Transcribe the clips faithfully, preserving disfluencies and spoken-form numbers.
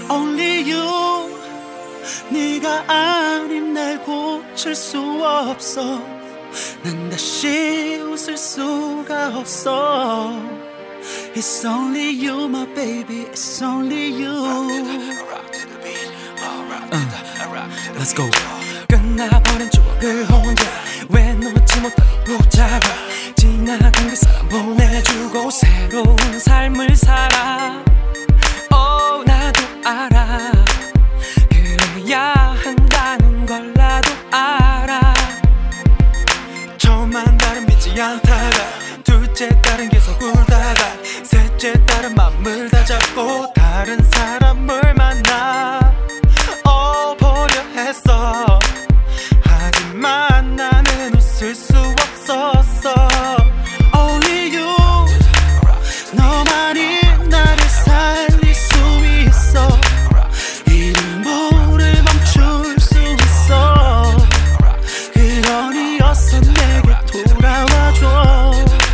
Only you 네가 아님 날 고칠 수 없어 난 다시 웃을 수가 없어 It's only you my baby It's only you uh, Let's go 끝나버린 추억을 혼자 왜 놓지 못하고 붙잡아 지나간 그 사람 보내주고 새로운 삶을 살아 Oh 나도 알아 그래야 한다는 걸 나도 알아 처음만 딸은 믿지 않다가 둘째 딸은 계속 울다가 셋째 딸은 맘을 다 잡고 다른 사람을 만나 어 보려 했어 하지만 나는 웃을 수 없었어 Only you 너만이 나를 살릴 수 있어 이 눈물을 멈출 수 있어 그러니 어서 내게 돌아와줘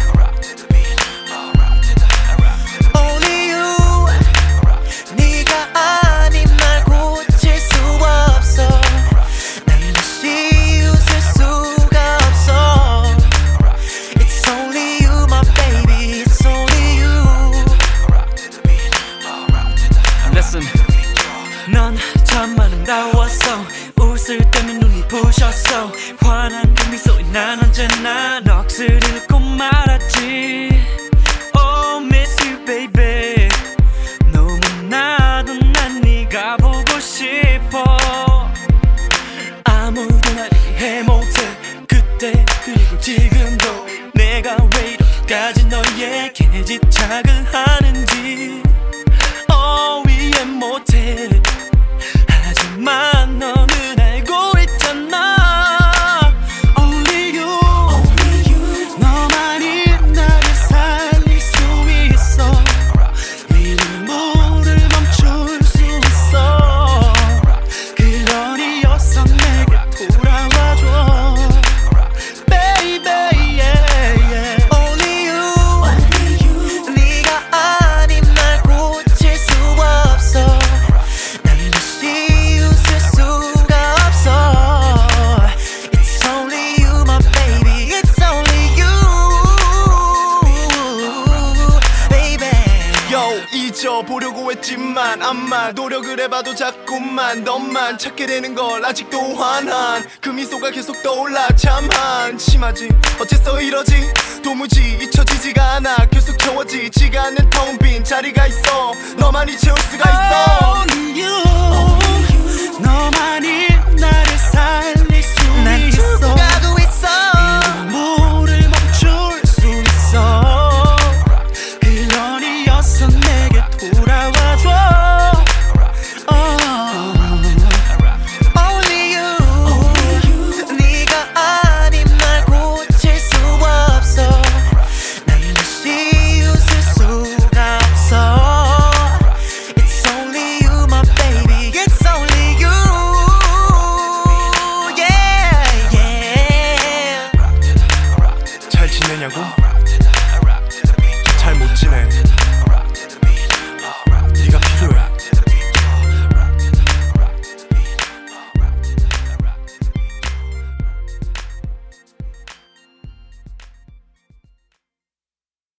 Only you 네가 아닌 날 고칠 수 없어 난 다시 웃을 수가 없어 It's only you my baby It's only you Listen 넌 참 아름다웠어 웃을 때면 눈이 부셨어 환한 그 미소에 난 언제나 넋을 잃고 말았지 Oh miss you baby 너무나도 난 네가 보고 싶어 아무도 날 이해 못해 그때 그리고 지금도 내가 왜 이렇게까지 너에게 집착을 하는지 Oh 이해 못해 하지만 너는 알고 있잖아 Only you, Only you. 너만이 나를 살릴 수 있어 이 눈물을 멈출 수 있어 그러니 어서 내게 돌아와줘 Baby yeah, yeah. Only you, Only you. 네가 아닌 날 고칠 수 없어 난 다시 웃을 수가 없어 It's only you my baby It's only you baby Yo 잊어보려고 했지만 아마 노력을 해봐도 자꾸만 너만 찾게 되는 걸 아직도 환한 그 미소가 계속 떠올라 참 한심하지 어째서 이러지 도무지 잊혀지지가 않아 계속 채워지지가 않는 텅 빈 자리가 있어 너만이 채울 수가 있어 Only you